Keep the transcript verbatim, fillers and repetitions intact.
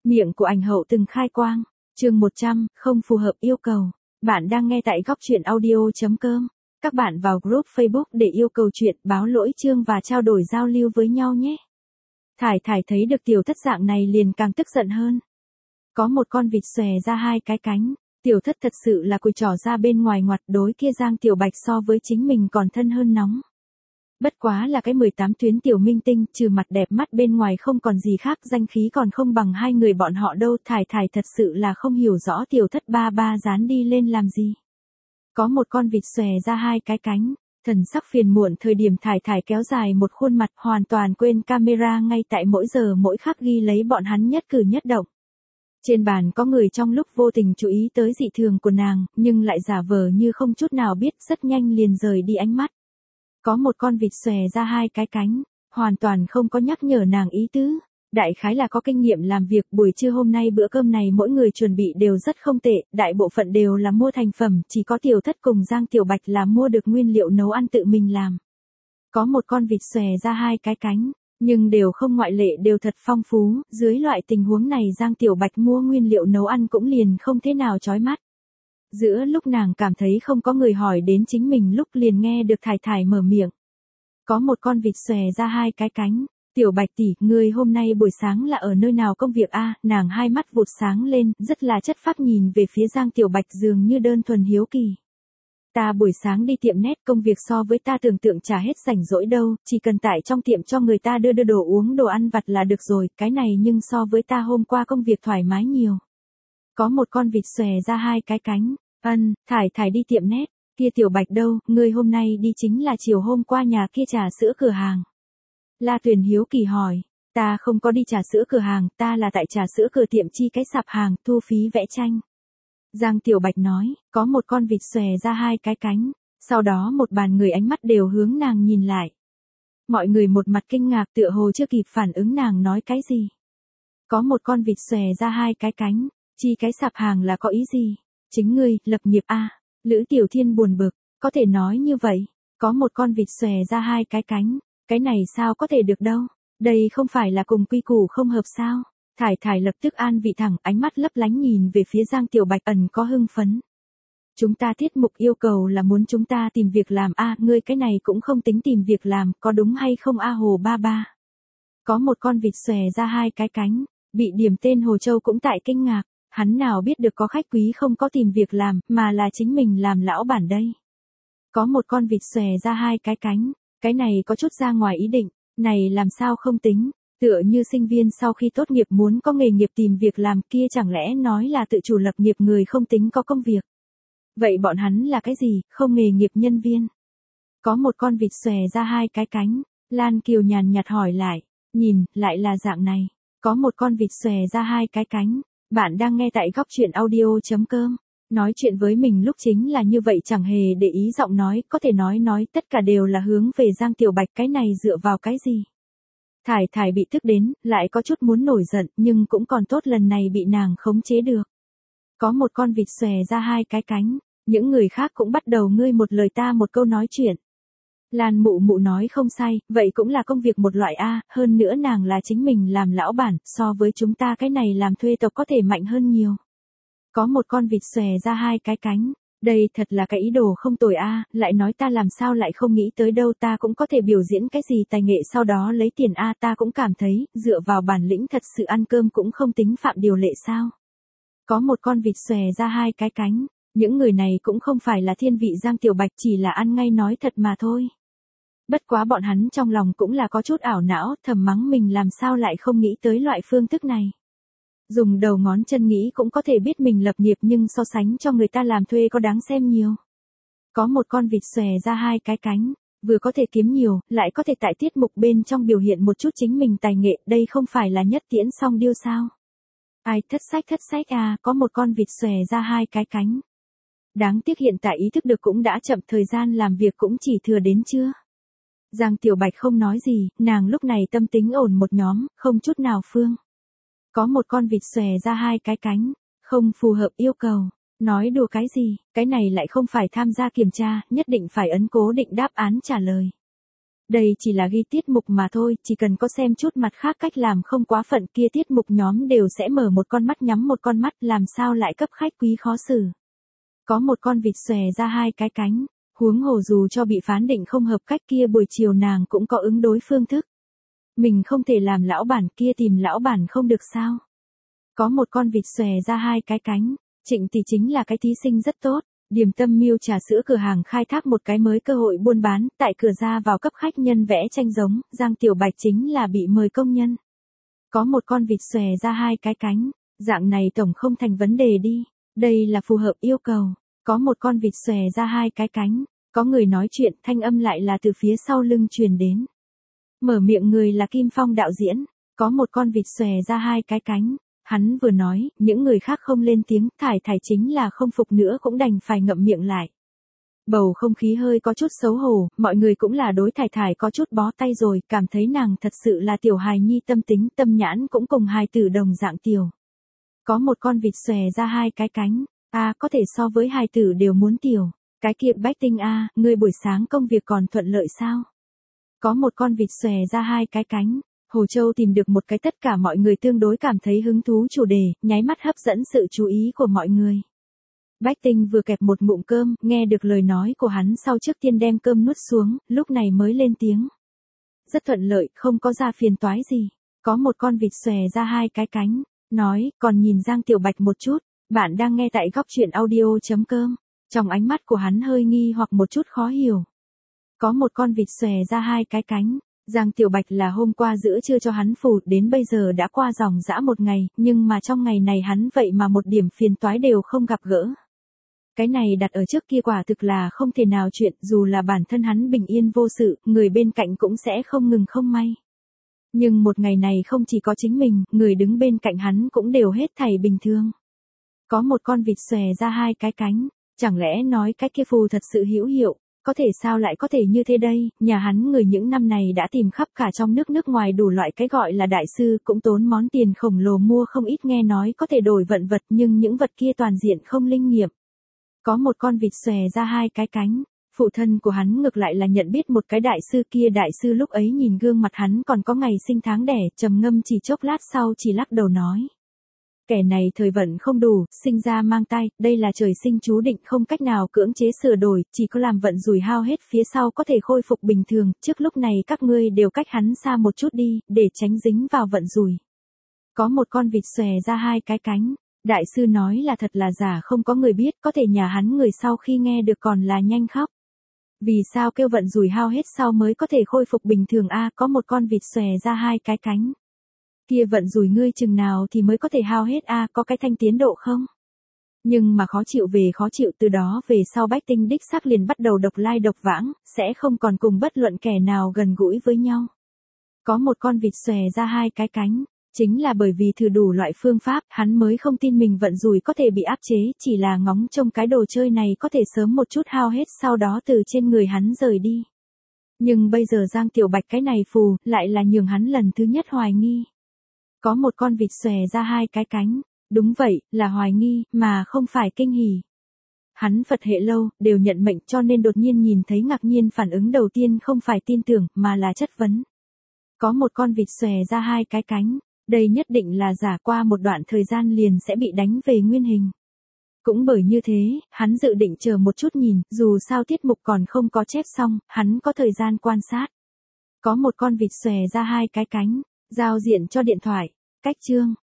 Miệng của ảnh hậu từng khai quang. Chương một trăm, không phù hợp yêu cầu. Bạn đang nghe tại góc truyện audio.com. Các bạn vào group Facebook để yêu cầu chuyện, báo lỗi chương và trao đổi giao lưu với nhau nhé. Thải Thải thấy được tiểu thất dạng này liền càng tức giận hơn. Có một con vịt xòe ra hai cái cánh, tiểu thất thật sự là cùi trỏ ra bên ngoài ngoặt, đối kia Giang Tiểu Bạch so với chính mình còn thân hơn nóng. Bất quá là cái mười tám tuyến tiểu minh tinh, trừ mặt đẹp mắt bên ngoài không còn gì khác, danh khí còn không bằng hai người bọn họ đâu. Thải Thải thật sự là không hiểu rõ tiểu thất ba ba dán đi lên làm gì. Có một con vịt xòe ra hai cái cánh, thần sắc phiền muộn thời điểm Thải Thải kéo dài một khuôn mặt, hoàn toàn quên camera ngay tại mỗi giờ mỗi khắc ghi lấy bọn hắn nhất cử nhất động. Trên bàn có người trong lúc vô tình chú ý tới dị thường của nàng, nhưng lại giả vờ như không chút nào biết, rất nhanh liền rời đi ánh mắt. Có một con vịt xòe ra hai cái cánh, hoàn toàn không có nhắc nhở nàng ý tứ. Đại khái là có kinh nghiệm làm việc, buổi trưa hôm nay bữa cơm này mỗi người chuẩn bị đều rất không tệ, đại bộ phận đều là mua thành phẩm, chỉ có tiểu thất cùng Giang Tiểu Bạch là mua được nguyên liệu nấu ăn tự mình làm. Có một con vịt xòe ra hai cái cánh, nhưng đều không ngoại lệ đều thật phong phú, dưới loại tình huống này Giang Tiểu Bạch mua nguyên liệu nấu ăn cũng liền không thế nào chói mắt. Giữa lúc nàng cảm thấy không có người hỏi đến chính mình lúc liền nghe được Thải Thải mở miệng. Có một con vịt xòe ra hai cái cánh, Tiểu Bạch tỷ, ngươi hôm nay buổi sáng là ở nơi nào công việc a? Nàng hai mắt vụt sáng lên, rất là chất phác nhìn về phía Giang Tiểu Bạch dường như đơn thuần hiếu kỳ. Ta buổi sáng đi tiệm nét, công việc so với ta tưởng tượng chả hết rảnh rỗi đâu, chỉ cần tại trong tiệm cho người ta đưa đưa đồ uống đồ ăn vặt là được rồi, cái này nhưng so với ta hôm qua công việc thoải mái nhiều. Có một con vịt xòe ra hai cái cánh, ân, Thải Thải đi tiệm nét, kia Tiểu Bạch đâu, ngươi hôm nay đi chính là chiều hôm qua nhà kia trà sữa cửa hàng. La Tuyền hiếu kỳ hỏi, ta không có đi trà sữa cửa hàng, ta là tại trà sữa cửa tiệm chi cái sạp hàng, thu phí vẽ tranh. Giang Tiểu Bạch nói, có một con vịt xòe ra hai cái cánh, sau đó một bàn người ánh mắt đều hướng nàng nhìn lại. Mọi người một mặt kinh ngạc tựa hồ chưa kịp phản ứng nàng nói cái gì. Có một con vịt xòe ra hai cái cánh, chi cái sạp hàng là có ý gì? Chính ngươi, lập nghiệp a? À, Lữ Tiểu Thiên buồn bực, có thể nói như vậy, có một con vịt xòe ra hai cái cánh, cái này sao có thể được đâu, đây không phải là cùng quy củ không hợp sao? Thải Thải lập tức an vị thẳng, ánh mắt lấp lánh nhìn về phía Giang Tiểu Bạch ẩn có hưng phấn. Chúng ta tiết mục yêu cầu là muốn chúng ta tìm việc làm a, à, ngươi cái này cũng không tính tìm việc làm, có đúng hay không a Hồ ba ba? Có một con vịt xòe ra hai cái cánh, bị điểm tên Hồ Châu cũng tại kinh ngạc, hắn nào biết được có khách quý không có tìm việc làm, mà là chính mình làm lão bản đây. Có một con vịt xòe ra hai cái cánh, cái này có chút ra ngoài ý định, này làm sao không tính. Tựa như sinh viên sau khi tốt nghiệp muốn có nghề nghiệp tìm việc làm, kia chẳng lẽ nói là tự chủ lập nghiệp người không tính có công việc. Vậy bọn hắn là cái gì, không nghề nghiệp nhân viên? Có một con vịt xòe ra hai cái cánh, Lan Kiều nhàn nhạt hỏi lại, nhìn, lại là dạng này. Có một con vịt xòe ra hai cái cánh, bạn đang nghe tại góc truyện audio.com. Nói chuyện với mình lúc chính là như vậy, chẳng hề để ý giọng nói, có thể nói nói tất cả đều là hướng về Giang Tiểu Bạch, cái này dựa vào cái gì? Thải Thải bị tức đến, lại có chút muốn nổi giận, nhưng cũng còn tốt lần này bị nàng khống chế được. Có một con vịt xòe ra hai cái cánh, những người khác cũng bắt đầu ngươi một lời ta một câu nói chuyện. Lan Mụ Mụ nói không sai, vậy cũng là công việc một loại a, hơn nữa nàng là chính mình làm lão bản, so với chúng ta cái này làm thuê tộc có thể mạnh hơn nhiều. Có một con vịt xòe ra hai cái cánh, đây thật là cái ý đồ không tồi a, lại nói ta làm sao lại không nghĩ tới đâu, ta cũng có thể biểu diễn cái gì tài nghệ sau đó lấy tiền a, ta cũng cảm thấy, dựa vào bản lĩnh thật sự ăn cơm cũng không tính phạm điều lệ sao. Có một con vịt xòe ra hai cái cánh, những người này cũng không phải là thiên vị Giang Tiểu Bạch, chỉ là ăn ngay nói thật mà thôi. Bất quá bọn hắn trong lòng cũng là có chút ảo não, thầm mắng mình làm sao lại không nghĩ tới loại phương thức này. Dùng đầu ngón chân nghĩ cũng có thể biết mình lập nghiệp, nhưng so sánh cho người ta làm thuê có đáng xem nhiều. Có một con vịt xòe ra hai cái cánh, vừa có thể kiếm nhiều, lại có thể tại tiết mục bên trong biểu hiện một chút chính mình tài nghệ, đây không phải là nhất tiễn song điêu sao? Ai thất sách thất sách à, có một con vịt xòe ra hai cái cánh. Đáng tiếc hiện tại ý thức được cũng đã chậm, thời gian làm việc cũng chỉ thừa đến trưa. Giang Tiểu Bạch không nói gì, nàng lúc này tâm tính ổn một nhóm, không chút nào phương. Có một con vịt xòe ra hai cái cánh, không phù hợp yêu cầu. Nói đùa cái gì, cái này lại không phải tham gia kiểm tra, nhất định phải ấn cố định đáp án trả lời. Đây chỉ là ghi tiết mục mà thôi, chỉ cần có xem chút mặt khác cách làm không quá phận kia tiết mục nhóm đều sẽ mở một con mắt nhắm một con mắt, làm sao lại cấp khách quý khó xử. Có một con vịt xòe ra hai cái cánh, huống hồ dù cho bị phán định không hợp cách kia buổi chiều nàng cũng có ứng đối phương thức. Mình không thể làm lão bản kia tìm lão bản không được sao. Có một con vịt xòe ra hai cái cánh, Trịnh Tỷ chính là cái thí sinh rất tốt. Điểm tâm Miêu trà sữa cửa hàng khai thác một cái mới cơ hội buôn bán, tại cửa ra vào cấp khách nhân vẽ tranh giống, Giang Tiểu Bạch chính là bị mời công nhân. Có một con vịt xòe ra hai cái cánh, dạng này tổng không thành vấn đề đi, đây là phù hợp yêu cầu. Có một con vịt xòe ra hai cái cánh, có người nói chuyện, thanh âm lại là từ phía sau lưng truyền đến. Mở miệng người là Kim Phong đạo diễn, có một con vịt xòe ra hai cái cánh. Hắn vừa nói, những người khác không lên tiếng, Thải Thải chính là không phục nữa cũng đành phải ngậm miệng lại. Bầu không khí hơi có chút xấu hổ, mọi người cũng là đối Thải Thải có chút bó tay rồi, cảm thấy nàng thật sự là tiểu hài nhi tâm tính, tâm nhãn cũng cùng hài tử đồng dạng tiểu. Có một con vịt xòe ra hai cái cánh, a có thể so với hài tử đều muốn tiểu. Cái kia Bách Tinh a, ngươi buổi sáng công việc còn thuận lợi sao? Có một con vịt xòe ra hai cái cánh. Hồ Châu tìm được một cái tất cả mọi người tương đối cảm thấy hứng thú chủ đề, nháy mắt hấp dẫn sự chú ý của mọi người. Bách Tinh vừa kẹp một ngụm cơm, nghe được lời nói của hắn sau trước tiên đem cơm nuốt xuống, lúc này mới lên tiếng. Rất thuận lợi, không có ra phiền toái gì. Có một con vịt xòe ra hai cái cánh, nói, còn nhìn Giang Tiểu Bạch một chút, bạn đang nghe tại góc truyện audio.com. Trong ánh mắt của hắn hơi nghi hoặc một chút khó hiểu. Có một con vịt xòe ra hai cái cánh. Giang Tiểu Bạch là hôm qua giữa trưa cho hắn phù, đến bây giờ đã qua dòng dã một ngày, nhưng mà trong ngày này hắn vậy mà một điểm phiền toái đều không gặp gỡ. Cái này đặt ở trước kia quả thực là không thể nào chuyện, dù là bản thân hắn bình yên vô sự, người bên cạnh cũng sẽ không ngừng không may. Nhưng một ngày này không chỉ có chính mình, người đứng bên cạnh hắn cũng đều hết thảy bình thường. Có một con vịt xòe ra hai cái cánh, chẳng lẽ nói cái kia phù thật sự hữu hiệu? Có thể sao lại có thể như thế đây, nhà hắn người những năm này đã tìm khắp cả trong nước nước ngoài đủ loại cái gọi là đại sư, cũng tốn món tiền khổng lồ mua không ít, nghe nói có thể đổi vận vật, nhưng những vật kia toàn diện không linh nghiệm. Có một con vịt xòe ra hai cái cánh, phụ thân của hắn ngược lại là nhận biết một cái đại sư kia, đại sư lúc ấy nhìn gương mặt hắn còn có ngày sinh tháng đẻ, trầm ngâm chỉ chốc lát sau chỉ lắc đầu nói. Kẻ này thời vận không đủ, sinh ra mang tai, đây là trời sinh chú định không cách nào cưỡng chế sửa đổi, chỉ có làm vận rủi hao hết phía sau có thể khôi phục bình thường, trước lúc này các ngươi đều cách hắn xa một chút đi, để tránh dính vào vận rủi. Có một con vịt xòe ra hai cái cánh, đại sư nói là thật là giả không có người biết, có thể nhà hắn người sau khi nghe được còn là nhanh khóc. Vì sao kêu vận rủi hao hết sau mới có thể khôi phục bình thường a? Có một con vịt xòe ra hai cái cánh. Kia vận rủi ngươi chừng nào thì mới có thể hao hết a, à, có cái thanh tiến độ không? Nhưng mà khó chịu về khó chịu, từ đó về sau Bách Tinh đích xác liền bắt đầu độc lai độc vãng, sẽ không còn cùng bất luận kẻ nào gần gũi với nhau. Có một con vịt xòe ra hai cái cánh, chính là bởi vì thử đủ loại phương pháp, hắn mới không tin mình vận rủi có thể bị áp chế, chỉ là ngóng trông cái đồ chơi này có thể sớm một chút hao hết sau đó từ trên người hắn rời đi. Nhưng bây giờ Giang Tiểu Bạch cái này phù, lại là nhường hắn lần thứ nhất hoài nghi. Có một con vịt xòe ra hai cái cánh, đúng vậy, là hoài nghi, mà không phải kinh hỉ. Hắn Phật hệ lâu, đều nhận mệnh cho nên đột nhiên nhìn thấy ngạc nhiên, phản ứng đầu tiên không phải tin tưởng, mà là chất vấn. Có một con vịt xòe ra hai cái cánh, đây nhất định là giả, qua một đoạn thời gian liền sẽ bị đánh về nguyên hình. Cũng bởi như thế, hắn dự định chờ một chút nhìn, dù sao tiết mục còn không có chép xong, hắn có thời gian quan sát. Có một con vịt xòe ra hai cái cánh, giao diện cho điện thoại, cách chương.